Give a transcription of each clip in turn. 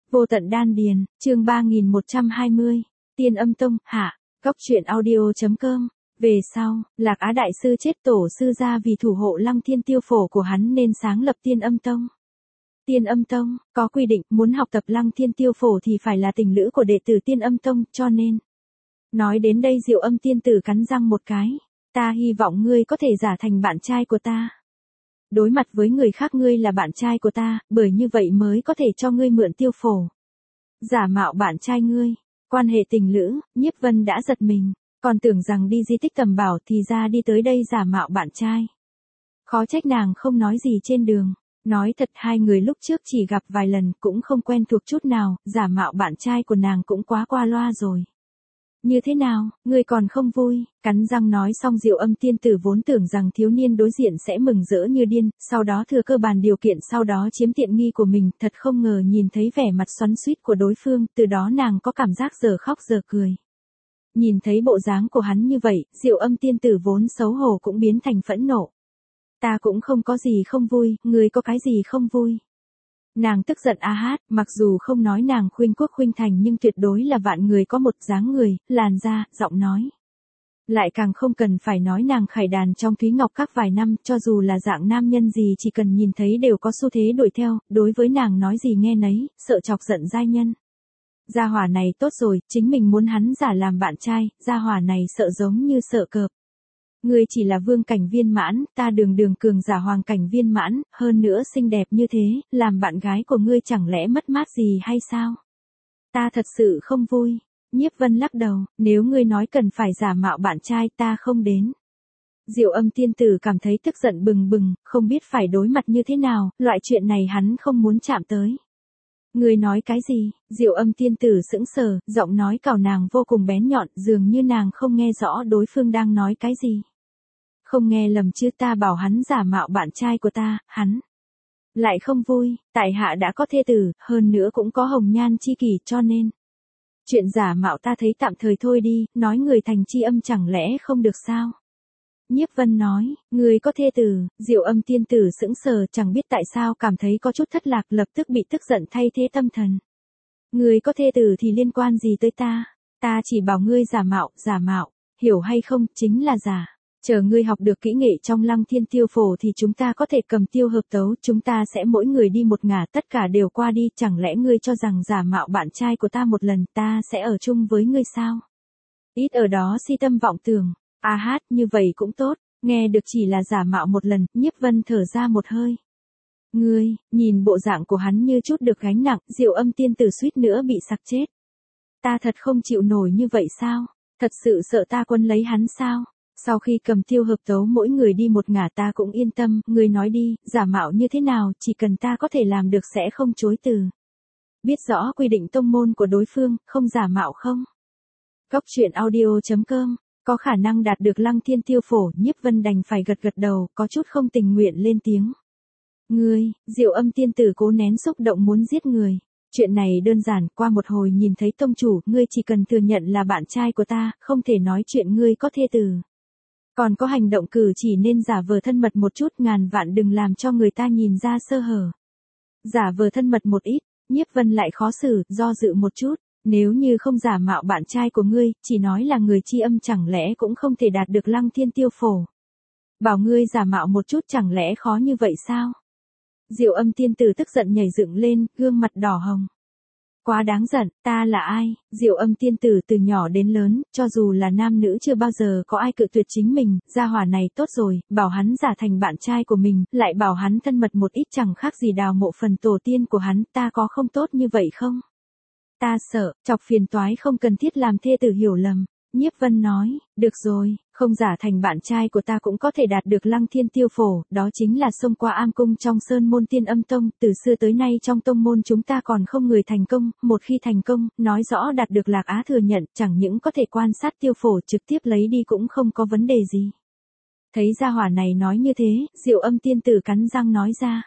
Vô tận đan điền, chương 3120, Tiên Âm Tông, hạ, góc truyện audio.com. Về sau, Lạc Á Đại Sư chết tổ sư ra vì thủ hộ Lăng Thiên Tiêu Phổ của hắn nên sáng lập Tiên Âm Tông. Tiên Âm Tông, có quy định muốn học tập Lăng Thiên Tiêu Phổ thì phải là tình lữ của đệ tử Tiên Âm Tông, cho nên. Nói đến đây Diệu Âm tiên tử cắn răng một cái. Ta hy vọng ngươi có thể giả thành bạn trai của ta. Đối mặt với người khác ngươi là bạn trai của ta, bởi như vậy mới có thể cho ngươi mượn tiêu phổ. Giả mạo bạn trai ngươi, quan hệ tình lữ, Nhiếp Vân đã giật mình, còn tưởng rằng đi di tích tầm bảo thì ra đi tới đây giả mạo bạn trai. Khó trách nàng không nói gì trên đường, nói thật hai người lúc trước chỉ gặp vài lần cũng không quen thuộc chút nào, giả mạo bạn trai của nàng cũng quá qua loa rồi. Như thế nào, ngươi còn không vui, cắn răng nói xong Diệu Âm tiên tử vốn tưởng rằng thiếu niên đối diện sẽ mừng rỡ như điên, sau đó thừa cơ bàn điều kiện sau đó chiếm tiện nghi của mình, thật không ngờ nhìn thấy vẻ mặt xoắn xuýt của đối phương, từ đó nàng có cảm giác giờ khóc giờ cười. Nhìn thấy bộ dáng của hắn như vậy, Diệu Âm tiên tử vốn xấu hổ cũng biến thành phẫn nộ. Ta cũng không có gì không vui, ngươi có cái gì không vui? Nàng tức giận a hát, mặc dù không nói nàng khuynh quốc khuynh thành nhưng tuyệt đối là vạn người có một dáng người, làn da, giọng nói. Lại càng không cần phải nói nàng khải đàn trong Thúy Ngọc các vài năm, cho dù là dạng nam nhân gì chỉ cần nhìn thấy đều có xu thế đuổi theo, đối với nàng nói gì nghe nấy, sợ chọc giận giai nhân. Gia hỏa này tốt rồi, chính mình muốn hắn giả làm bạn trai, gia hỏa này sợ giống như sợ cọp. Ngươi chỉ là vương cảnh viên mãn, ta đường đường cường giả hoàng cảnh viên mãn, hơn nữa xinh đẹp như thế, làm bạn gái của ngươi chẳng lẽ mất mát gì hay sao? Ta thật sự không vui. Nhiếp Vân lắc đầu, nếu ngươi nói cần phải giả mạo bạn trai ta không đến. Diệu Âm tiên tử cảm thấy tức giận bừng bừng, không biết phải đối mặt như thế nào, loại chuyện này hắn không muốn chạm tới. Ngươi nói cái gì? Diệu Âm tiên tử sững sờ, giọng nói cào nàng vô cùng bén nhọn, dường như nàng không nghe rõ đối phương đang nói cái gì. Không nghe lầm chứ, ta bảo hắn giả mạo bạn trai của ta, hắn lại không vui, tại hạ đã có thê tử, hơn nữa cũng có hồng nhan chi kỷ cho nên. Chuyện giả mạo ta thấy tạm thời thôi đi, nói người thành chi âm chẳng lẽ không được sao? Nhiếp Vân nói, người có thê tử, Diệu Âm tiên tử sững sờ chẳng biết tại sao cảm thấy có chút thất lạc lập tức bị tức giận thay thế tâm thần. Người có thê tử thì liên quan gì tới ta chỉ bảo ngươi giả mạo, hiểu hay không, chính là giả. Chờ ngươi học được kỹ nghệ trong Lăng Thiên Tiêu Phổ thì chúng ta có thể cầm tiêu hợp tấu, chúng ta sẽ mỗi người đi một ngả, tất cả đều qua đi, chẳng lẽ ngươi cho rằng giả mạo bạn trai của ta một lần ta sẽ ở chung với ngươi sao? Ít ở đó si tâm vọng tưởng, a hát như vậy cũng tốt, nghe được chỉ là giả mạo một lần, Nhiếp Vân thở ra một hơi. Ngươi, nhìn bộ dạng của hắn như chút được gánh nặng, Diệu Âm tiên tử suýt nữa bị sặc chết. Ta thật không chịu nổi như vậy sao? Thật sự sợ ta quân lấy hắn sao? Sau khi cầm tiêu hợp tấu mỗi người đi một ngả ta cũng yên tâm, ngươi nói đi, giả mạo như thế nào, chỉ cần ta có thể làm được sẽ không chối từ. Biết rõ quy định tông môn của đối phương, không giả mạo không? Góc truyện audio.com, có khả năng đạt được Lăng Thiên Tiêu Phổ, Nhiếp Vân đành phải gật gật đầu, có chút không tình nguyện lên tiếng. Ngươi, Diệu Âm tiên tử cố nén xúc động muốn giết người. Chuyện này đơn giản, qua một hồi nhìn thấy tông chủ, ngươi chỉ cần thừa nhận là bạn trai của ta, không thể nói chuyện ngươi có thê tử. Còn có hành động cử chỉ nên giả vờ thân mật một chút, ngàn vạn đừng làm cho người ta nhìn ra sơ hở. Giả vờ thân mật một ít, Nhiếp Vân lại khó xử, do dự một chút, nếu như không giả mạo bạn trai của ngươi, chỉ nói là người chi âm chẳng lẽ cũng không thể đạt được Lăng Thiên Tiêu Phổ. Bảo ngươi giả mạo một chút chẳng lẽ khó như vậy sao? Diệu Âm tiên tử tức giận nhảy dựng lên, gương mặt đỏ hồng. Quá đáng giận, ta là ai? Diệu Âm tiên tử từ nhỏ đến lớn, cho dù là nam nữ chưa bao giờ có ai cự tuyệt chính mình, gia hỏa này tốt rồi, bảo hắn giả thành bạn trai của mình, lại bảo hắn thân mật một ít chẳng khác gì đào mộ phần tổ tiên của hắn, ta có không tốt như vậy không? Ta sợ, chọc phiền toái không cần thiết làm thê tử hiểu lầm. Nhiếp Vân nói, được rồi, không giả thành bạn trai của ta cũng có thể đạt được Lăng Thiên Tiêu Phổ, đó chính là xông qua am cung trong sơn môn Tiên Âm Tông, từ xưa tới nay trong tông môn chúng ta còn không người thành công, một khi thành công, nói rõ đạt được Lạc Á thừa nhận, chẳng những có thể quan sát Tiêu Phổ trực tiếp lấy đi cũng không có vấn đề gì. Thấy gia hỏa này nói như thế, Diệu Âm tiên tử cắn răng nói ra.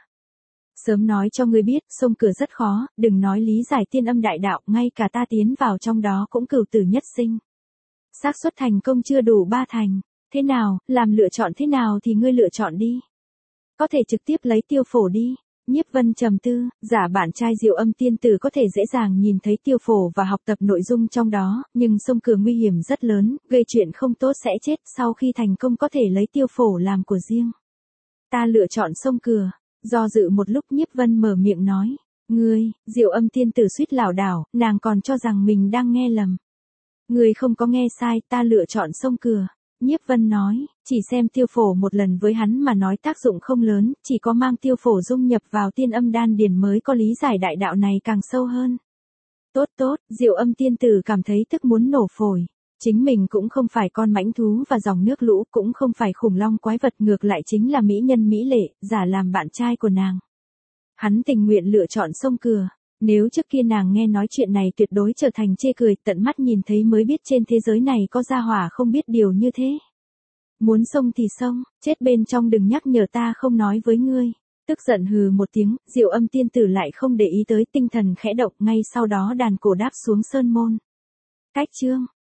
Sớm nói cho ngươi biết, xông cửa rất khó, đừng nói lý giải tiên âm đại đạo, ngay cả ta tiến vào trong đó cũng cửu tử nhất sinh. Xác suất thành công chưa đủ 3 thành, thế nào, làm lựa chọn thế nào thì ngươi lựa chọn đi. Có thể trực tiếp lấy tiêu phổ đi, Nhiếp Vân trầm tư, giả bạn trai Diệu Âm tiên tử có thể dễ dàng nhìn thấy tiêu phổ và học tập nội dung trong đó, nhưng sông cửa nguy hiểm rất lớn, gây chuyện không tốt sẽ chết, sau khi thành công có thể lấy tiêu phổ làm của riêng. Ta lựa chọn sông cửa. Do dự một lúc Nhiếp Vân mở miệng nói. Ngươi, Diệu Âm tiên tử suýt lảo đảo, nàng còn cho rằng mình đang nghe lầm. Ngươi không có nghe sai, ta lựa chọn sông cửa. Nhiếp Vân nói, chỉ xem tiêu phổ một lần với hắn mà nói tác dụng không lớn, chỉ có mang tiêu phổ dung nhập vào tiên âm đan điền mới có lý giải đại đạo này càng sâu hơn. Tốt tốt, Diệu Âm tiên tử cảm thấy tức muốn nổ phổi. Chính mình cũng không phải con mãnh thú và dòng nước lũ, cũng không phải khủng long quái vật, ngược lại chính là mỹ nhân mỹ lệ, giả làm bạn trai của nàng. Hắn tình nguyện lựa chọn sông cửa. Nếu trước kia nàng nghe nói chuyện này tuyệt đối trở thành chê cười, tận mắt nhìn thấy mới biết trên thế giới này có gia hỏa không biết điều như thế. Muốn xông thì xông, chết bên trong đừng nhắc nhở ta không nói với ngươi. Tức giận hừ một tiếng, Diệu Âm tiên tử lại không để ý tới, tinh thần khẽ động, ngay sau đó đàn cổ đáp xuống sơn môn. Cách chương